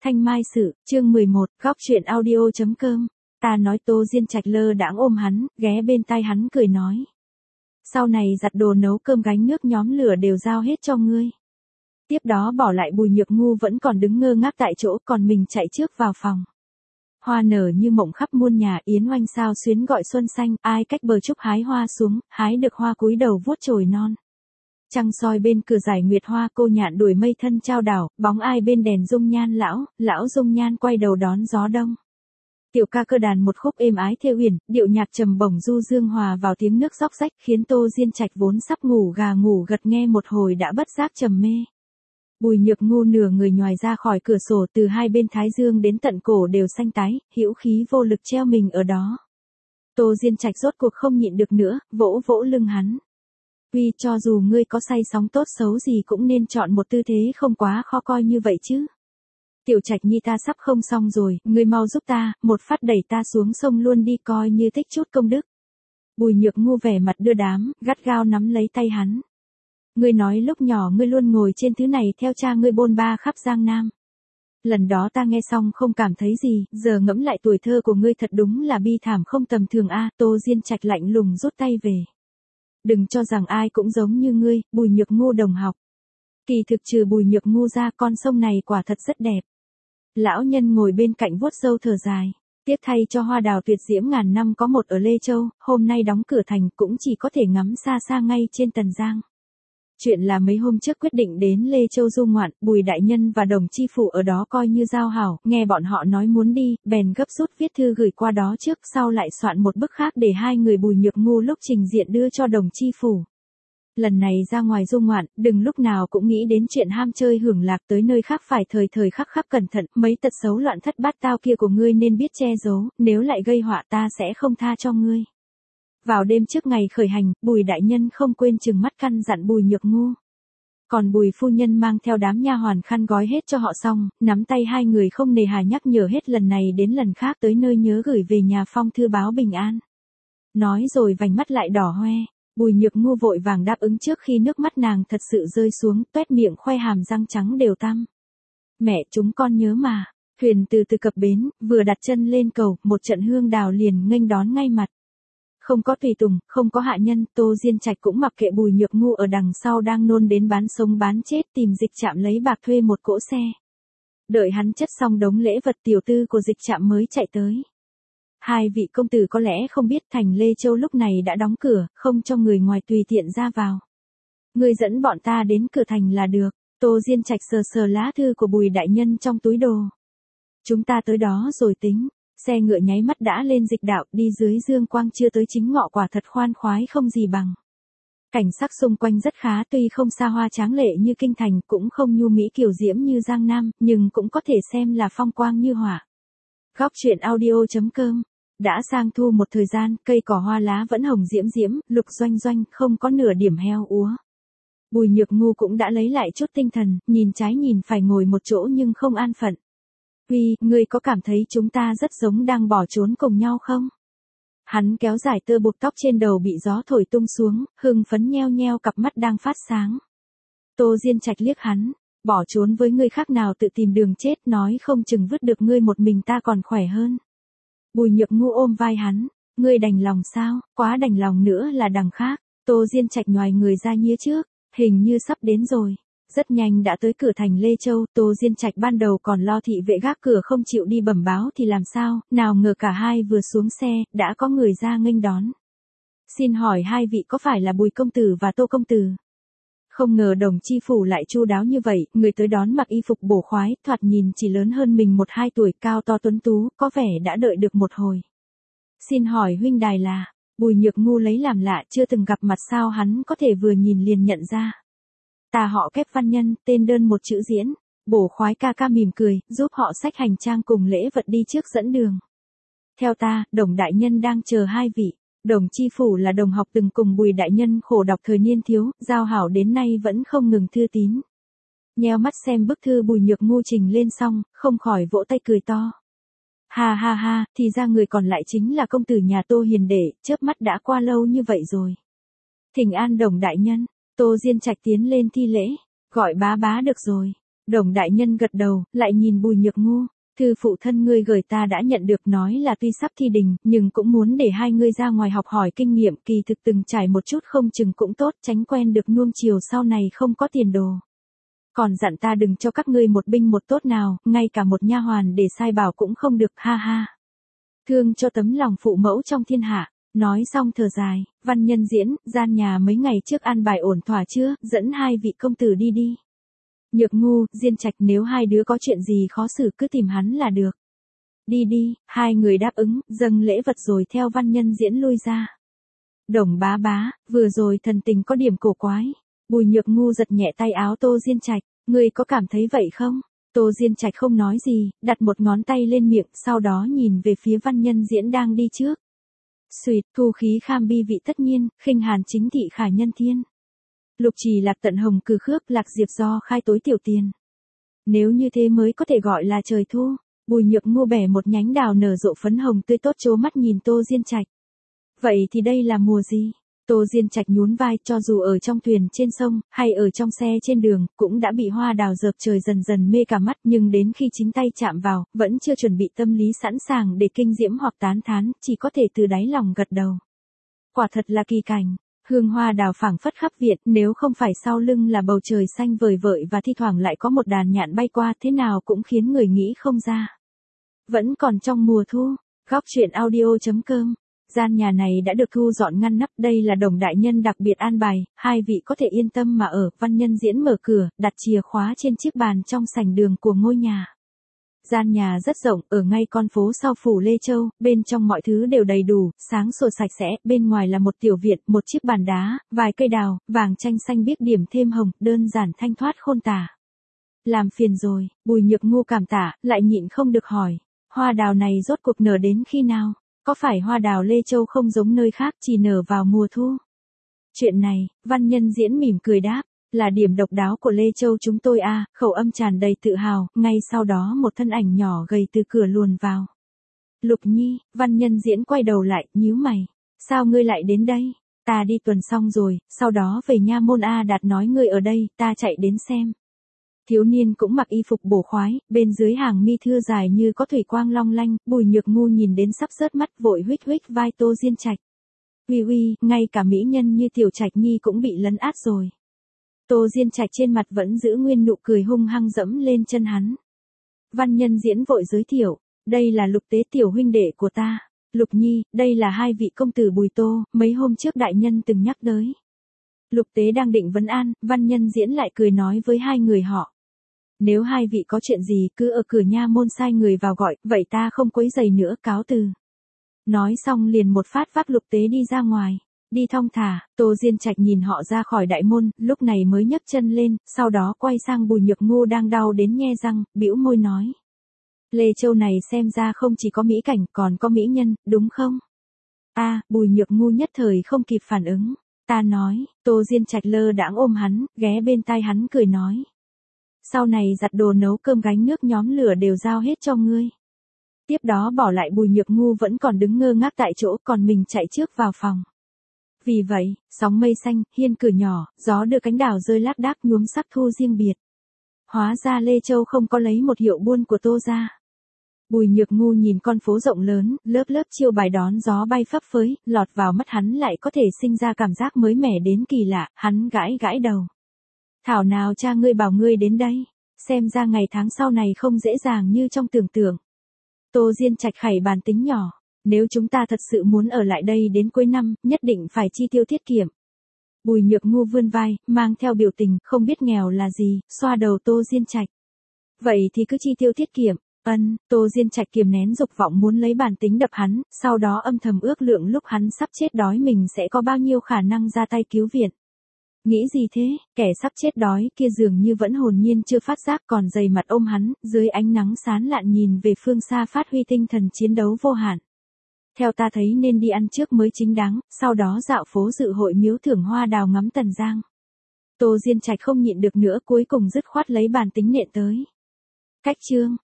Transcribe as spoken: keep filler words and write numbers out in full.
Thanh Mai Sự, chương mười một, góc truyện audio chấm com. Ta nói Tô Diên Trạch lơ đãng ôm hắn, ghé bên tai hắn cười nói. Sau này giặt đồ nấu cơm gánh nước nhóm lửa đều giao hết cho ngươi. Tiếp đó bỏ lại Bùi Nhược Ngu vẫn còn đứng ngơ ngác tại chỗ, còn mình chạy trước vào phòng. Hoa nở như mộng khắp muôn nhà, yến oanh sao xuyến gọi xuân xanh, ai cách bờ trúc hái hoa xuống, hái được hoa cúi đầu vuốt chồi non. Trăng soi bên cửa giải nguyệt hoa, cô nhạn đuổi mây thân trao đảo, bóng ai bên đèn dung nhan lão, lão dung nhan quay đầu đón gió đông. Tiểu ca cơ đàn một khúc êm ái thêu huyền, điệu nhạc trầm bổng du dương hòa vào tiếng nước róc rách, khiến Tô Diên Trạch vốn sắp ngủ gà ngủ gật nghe một hồi đã bất giác trầm mê. Bùi Nhược Ngu nửa người nhòi ra khỏi cửa sổ, từ hai bên thái dương đến tận cổ đều xanh tái, hữu khí vô lực treo mình ở đó. Tô Diên Trạch rốt cuộc không nhịn được nữa, vỗ vỗ lưng hắn. Vì cho dù ngươi có say sóng tốt xấu gì cũng nên chọn một tư thế không quá khó coi như vậy chứ. Tiểu Trạch nhi ta sắp không xong rồi, ngươi mau giúp ta, một phát đẩy ta xuống sông luôn đi coi như tích chút công đức. Bùi Nhược Ngu vẻ mặt đưa đám, gắt gao nắm lấy tay hắn. Ngươi nói lúc nhỏ ngươi luôn ngồi trên thứ này theo cha ngươi bôn ba khắp Giang Nam. Lần đó ta nghe xong không cảm thấy gì, giờ ngẫm lại tuổi thơ của ngươi thật đúng là bi thảm không tầm thường a. Tô Diên Trạch lạnh lùng rút tay về. Đừng cho rằng ai cũng giống như ngươi, Bùi Nhược Ngu đồng học. Kỳ thực trừ Bùi Nhược Ngu ra, con sông này quả thật rất đẹp. Lão nhân ngồi bên cạnh vuốt râu thở dài. Tiếc thay cho hoa đào tuyệt diễm ngàn năm có một ở Lê Châu, hôm nay đóng cửa thành cũng chỉ có thể ngắm xa xa ngay trên Tần Giang. Chuyện là mấy hôm trước quyết định đến Lê Châu du ngoạn, Bùi đại nhân và Đồng chi phủ ở đó coi như giao hảo, nghe bọn họ nói muốn đi, bèn gấp rút viết thư gửi qua đó trước, sau lại soạn một bức khác để hai người Bùi Nhược Ngu lúc trình diện đưa cho Đồng chi phủ. Lần này ra ngoài du ngoạn, đừng lúc nào cũng nghĩ đến chuyện ham chơi hưởng lạc, tới nơi khác phải thời thời khắc khắc cẩn thận, mấy tật xấu loạn thất bát tao kia của ngươi nên biết che giấu, nếu lại gây họa ta sẽ không tha cho ngươi. Vào đêm trước ngày khởi hành, Bùi đại nhân không quên trừng mắt căn dặn Bùi Nhược Ngu. Còn Bùi phu nhân mang theo đám nha hoàn khăn gói hết cho họ xong, nắm tay hai người không nề hà nhắc nhở hết lần này đến lần khác tới nơi nhớ gửi về nhà phong thư báo bình an. Nói rồi vành mắt lại đỏ hoe, Bùi Nhược Ngu vội vàng đáp ứng trước khi nước mắt nàng thật sự rơi xuống, toét miệng khoe hàm răng trắng đều tăm. Mẹ chúng con nhớ mà. Thuyền từ từ cập bến, vừa đặt chân lên cầu, một trận hương đào liền nghênh đón ngay mặt. Không có tùy tùng, không có hạ nhân, Tô Diên Trạch cũng mặc kệ Bùi Nhược Ngu ở đằng sau đang nôn đến bán sống bán chết, tìm Dịch Trạm lấy bạc thuê một cỗ xe. Đợi hắn chất xong đống lễ vật tiểu tư của Dịch Trạm mới chạy tới. Hai vị công tử có lẽ không biết thành Lê Châu lúc này đã đóng cửa, không cho người ngoài tùy tiện ra vào. Ngươi dẫn bọn ta đến cửa thành là được. Tô Diên Trạch sờ sờ lá thư của Bùi đại nhân trong túi đồ. Chúng ta tới đó rồi tính. Xe ngựa nháy mắt đã lên Dịch đạo, đi dưới dương quang chưa tới chính ngọ quả thật khoan khoái không gì bằng. Cảnh sắc xung quanh rất khá, tuy không xa hoa tráng lệ như kinh thành, cũng không nhu mỹ kiều diễm như Giang Nam, nhưng cũng có thể xem là phong quang như hỏa. Góc truyện audio chấm com. Đã sang thu một thời gian, cây cỏ hoa lá vẫn hồng diễm diễm, lục doanh doanh, không có nửa điểm heo úa. Bùi Nhược Ngu cũng đã lấy lại chút tinh thần, nhìn trái nhìn phải ngồi một chỗ nhưng không an phận. Uy, ngươi có cảm thấy chúng ta rất giống đang bỏ trốn cùng nhau không? Hắn kéo dài tơ buộc tóc trên đầu bị gió thổi tung xuống, hưng phấn nheo nheo cặp mắt đang phát sáng. Tô Diên Trạch liếc hắn, bỏ trốn với ngươi khác nào tự tìm đường chết, nói không chừng vứt được ngươi một mình ta còn khỏe hơn. Bùi Nhược Ngu ôm vai hắn, ngươi đành lòng sao, quá đành lòng nữa là đằng khác. Tô Diên Trạch nhoài người ra nhía trước, hình như sắp đến rồi. Rất nhanh đã tới cửa thành Lê Châu, Tô Diên Trạch ban đầu còn lo thị vệ gác cửa không chịu đi bẩm báo thì làm sao, nào ngờ cả hai vừa xuống xe, đã có người ra nghênh đón. Xin hỏi hai vị có phải là Bùi công tử và Tô công tử? Không ngờ Đồng chi phủ lại chu đáo như vậy, người tới đón mặc y phục bổ khoái, thoạt nhìn chỉ lớn hơn mình một hai tuổi, cao to tuấn tú, có vẻ đã đợi được một hồi. Xin hỏi huynh đài là, Bùi Nhược Ngu lấy làm lạ, chưa từng gặp mặt sao hắn có thể vừa nhìn liền nhận ra. Ta họ Kép Văn Nhân, tên đơn một chữ Diễn. Bổ khoái ca ca mỉm cười, giúp họ xách hành trang cùng lễ vật đi trước dẫn đường. Theo ta, Đồng đại nhân đang chờ hai vị. Đồng chi phủ là đồng học từng cùng Bùi đại nhân khổ đọc thời niên thiếu, giao hảo đến nay vẫn không ngừng thư tín. Nheo mắt xem bức thư Bùi Nhược Ngu trình lên xong, không khỏi vỗ tay cười to. Ha ha ha, thì ra người còn lại chính là công tử nhà Tô hiền đệ, chớp mắt đã qua lâu như vậy rồi. Thỉnh an Đồng đại nhân. Tô Diên Trạch tiến lên thi lễ, gọi bá bá được rồi. Đồng đại nhân gật đầu, lại nhìn Bùi Nhược Ngu. Thư phụ thân ngươi gửi ta đã nhận được, nói là tuy sắp thi đình, nhưng cũng muốn để hai ngươi ra ngoài học hỏi kinh nghiệm, kỳ thực từng trải một chút không chừng cũng tốt, tránh quen được nuông chiều sau này không có tiền đồ. Còn dặn ta đừng cho các ngươi một binh một tốt nào, ngay cả một nha hoàn để sai bảo cũng không được, ha ha. Thương cho tấm lòng phụ mẫu trong thiên hạ. Nói xong thở dài, Văn Nhân Diễn, gian nhà mấy ngày trước an bài ổn thỏa chưa, dẫn hai vị công tử đi đi. Nhược Ngu, Diên Trạch, nếu hai đứa có chuyện gì khó xử cứ tìm hắn là được. Đi đi, hai người đáp ứng, dâng lễ vật rồi theo Văn Nhân Diễn lui ra. Đồng bá bá, vừa rồi thần tình có điểm cổ quái. Bùi Nhược Ngu giật nhẹ tay áo Tô Diên Trạch, ngươi có cảm thấy vậy không? Tô Diên Trạch không nói gì, đặt một ngón tay lên miệng, sau đó nhìn về phía Văn Nhân Diễn đang đi trước. Xuyệt, thu khí kham bi vị tất nhiên, khinh hàn chính thị khả nhân thiên. Lục trì lạc tận hồng cử khước, lạc diệp do khai tối tiểu tiền. Nếu như thế mới có thể gọi là trời thu. Bùi Nhược Ngu bẻ một nhánh đào nở rộ phấn hồng tươi tốt trố mắt nhìn Tô Diên Trạch. Vậy thì đây là mùa gì? Tô Diên Trạch nhún vai, cho dù ở trong thuyền trên sông, hay ở trong xe trên đường, cũng đã bị hoa đào dợp trời dần dần mê cả mắt, nhưng đến khi chính tay chạm vào, vẫn chưa chuẩn bị tâm lý sẵn sàng để kinh diễm hoặc tán thán, chỉ có thể từ đáy lòng gật đầu. Quả thật là kỳ cảnh. Hương hoa đào phảng phất khắp viện, nếu không phải sau lưng là bầu trời xanh vời vợi và thi thoảng lại có một đàn nhạn bay qua, thế nào cũng khiến người nghĩ không ra. Vẫn còn trong mùa thu. Góc truyện audio chấm com. Gian nhà này đã được thu dọn ngăn nắp, đây là Đồng đại nhân đặc biệt an bài, hai vị có thể yên tâm mà ở. Văn Nhân Diễn mở cửa, đặt chìa khóa trên chiếc bàn trong sảnh đường của ngôi nhà. Gian nhà rất rộng, ở ngay con phố sau phủ Lê Châu, bên trong mọi thứ đều đầy đủ, sáng sủa sạch sẽ, bên ngoài là một tiểu viện, một chiếc bàn đá, vài cây đào, vàng chanh xanh biếc điểm thêm hồng, đơn giản thanh thoát khôn tả. Làm phiền rồi, Bùi Nhược Ngu cảm tạ, lại nhịn không được hỏi, hoa đào này rốt cuộc nở đến khi nào? Có phải hoa đào Lê Châu không giống nơi khác, chỉ nở vào mùa thu? Chuyện này, Văn Nhân Diễn mỉm cười đáp, là điểm độc đáo của Lê Châu chúng tôi a. À, khẩu âm tràn đầy tự hào, ngay sau đó một thân ảnh nhỏ gầy từ cửa luồn vào. Lục Nhi, Văn Nhân Diễn quay đầu lại, nhíu mày, sao ngươi lại đến đây? Ta đi tuần xong rồi, sau đó về nha môn A Đạt nói ngươi ở đây, ta chạy đến xem. Thiếu niên cũng mặc y phục bổ khoái, bên dưới hàng mi thưa dài như có thủy quang long lanh, Bùi Nhược Ngu nhìn đến sắp rớt mắt, vội huých huých vai Tô Diên Trạch. Uy uy, ngay cả mỹ nhân như Tiểu Trạch Nhi cũng bị lấn át rồi. Tô Diên Trạch trên mặt vẫn giữ nguyên nụ cười hung hăng dẫm lên chân hắn. Văn Nhân Diễn vội giới thiệu, đây là Lục Tế tiểu huynh đệ của ta. Lục Nhi, đây là hai vị công tử Bùi Tô, mấy hôm trước đại nhân từng nhắc tới. Lục Tế đang định vấn an, Văn Nhân Diễn lại cười nói với hai người họ. Nếu hai vị có chuyện gì cứ ở cửa nha môn sai người vào gọi, vậy ta không quấy rầy nữa, cáo từ. Nói xong liền một phát vác Lục Tế đi ra ngoài. Đi thong thả, Tô Diên Trạch nhìn họ ra khỏi đại môn, lúc này mới nhấc chân lên, sau đó quay sang Bùi Nhược Ngu đang đau đến nhe răng, bĩu môi nói. Lê Châu này xem ra không chỉ có mỹ cảnh, còn có mỹ nhân, đúng không? A, à, Bùi Nhược Ngu nhất thời không kịp phản ứng. Ta nói, Tô Diên Trạch lơ đãng ôm hắn, ghé bên tai hắn cười nói. Sau này giặt đồ nấu cơm gánh nước nhóm lửa đều giao hết cho ngươi. Tiếp đó bỏ lại Bùi Nhược Ngu vẫn còn đứng ngơ ngác tại chỗ, còn mình chạy trước vào phòng. Vì vậy, sóng mây xanh, hiên cửa nhỏ, gió đưa cánh đào rơi lác đác nhuốm sắc thu riêng biệt. Hóa ra Lê Châu không có lấy một hiệu buôn của Tô gia. Bùi Nhược Ngu nhìn con phố rộng lớn, lớp lớp chiêu bài đón gió bay phấp phới, lọt vào mắt hắn lại có thể sinh ra cảm giác mới mẻ đến kỳ lạ, hắn gãi gãi đầu. Thảo nào cha ngươi bảo ngươi đến đây, xem ra ngày tháng sau này không dễ dàng như trong tưởng tượng. Tô Diên Trạch khẩy bàn tính nhỏ. Nếu chúng ta thật sự muốn ở lại đây đến cuối năm, nhất định phải chi tiêu tiết kiệm. Bùi Nhược Ngu vươn vai, mang theo biểu tình, không biết nghèo là gì, xoa đầu Tô Diên Trạch. Vậy thì cứ chi tiêu tiết kiệm. Ân, Tô Diên Trạch kiềm nén dục vọng muốn lấy bàn tính đập hắn, sau đó âm thầm ước lượng lúc hắn sắp chết đói mình sẽ có bao nhiêu khả năng ra tay cứu viện. Nghĩ gì thế, kẻ sắp chết đói kia dường như vẫn hồn nhiên chưa phát giác, còn dày mặt ôm hắn, dưới ánh nắng sáng lạn nhìn về phương xa phát huy tinh thần chiến đấu vô hạn. Theo ta thấy nên đi ăn trước mới chính đáng, sau đó dạo phố dự hội miếu thưởng hoa đào ngắm Tần Giang. Tô Diên Trạch không nhịn được nữa, cuối cùng dứt khoát lấy bàn tính nện tới. Cách chương.